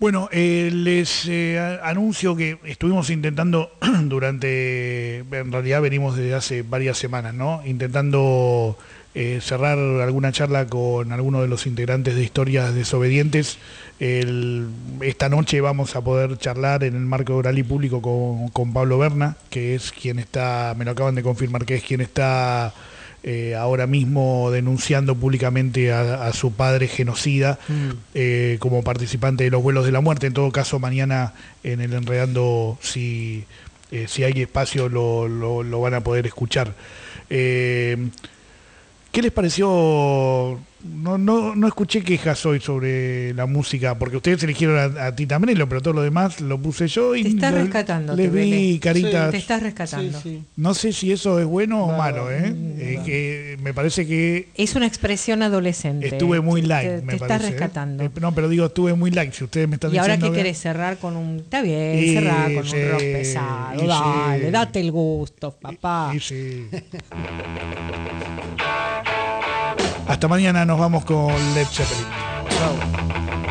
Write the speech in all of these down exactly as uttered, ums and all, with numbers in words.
Bueno, eh, les eh, anuncio que estuvimos intentando durante, en realidad venimos desde hace varias semanas, ¿no? Intentando eh, cerrar alguna charla con alguno de los integrantes de Historias Desobedientes. El, esta noche vamos a poder charlar en el marco de Oral y Público con, con Pablo Berna, que es quien está, me lo acaban de confirmar, que es quien está... Eh, ahora mismo denunciando públicamente a, a su padre genocida mm. eh, como participante de los vuelos de la muerte. En todo caso, mañana en el Enredando, si, eh, si hay espacio, lo, lo, lo van a poder escuchar. Eh, ¿Qué les pareció? No, no, no escuché quejas hoy sobre la música, porque ustedes eligieron a, a Tita Merelo, pero todo lo demás lo puse yo y te estás le, rescatando, les vi Bele. caritas. Sí, te estás rescatando. Sí, sí. No sé si eso es bueno no, o malo, ¿eh? No, eh que me parece que es una expresión adolescente. Estuve muy light, te, me te parece. estás rescatando. Eh, no, pero digo, estuve muy light. Si ustedes me están y diciendo. ahora que que... querés cerrar con un, está bien, y, cerrar con sí, un rock pesado, y, dale, sí. date el gusto, papá. Y, y, sí. Hasta mañana, nos vamos con Led Zeppelin. Chao.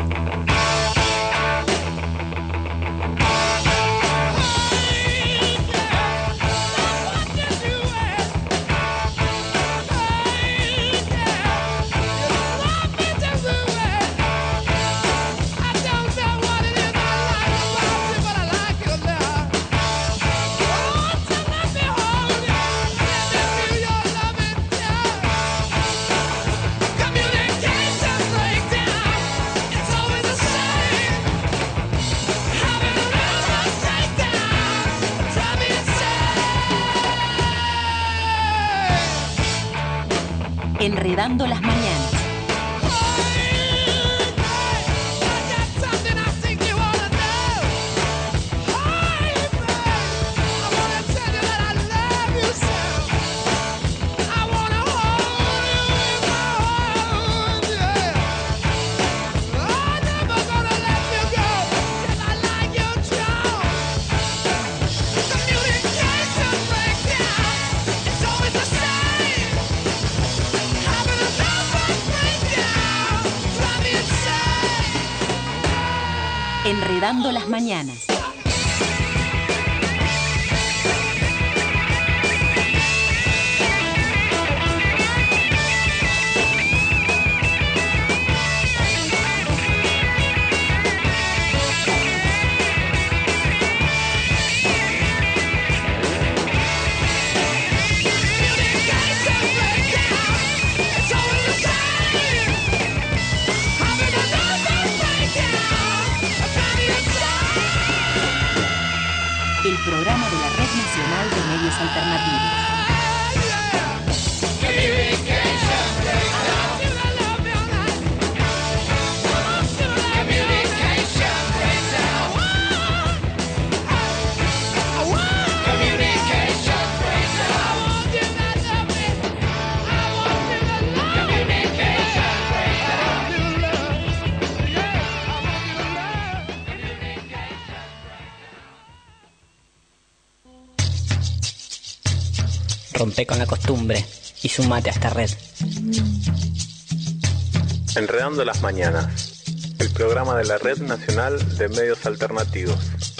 Enredando las mañanas. Enredando las mañanas. El programa de la Red Nacional de Medios Alternativos. Rompe con la costumbre y sumate a esta red. Enredando las mañanas, el programa de la Red Nacional de Medios Alternativos.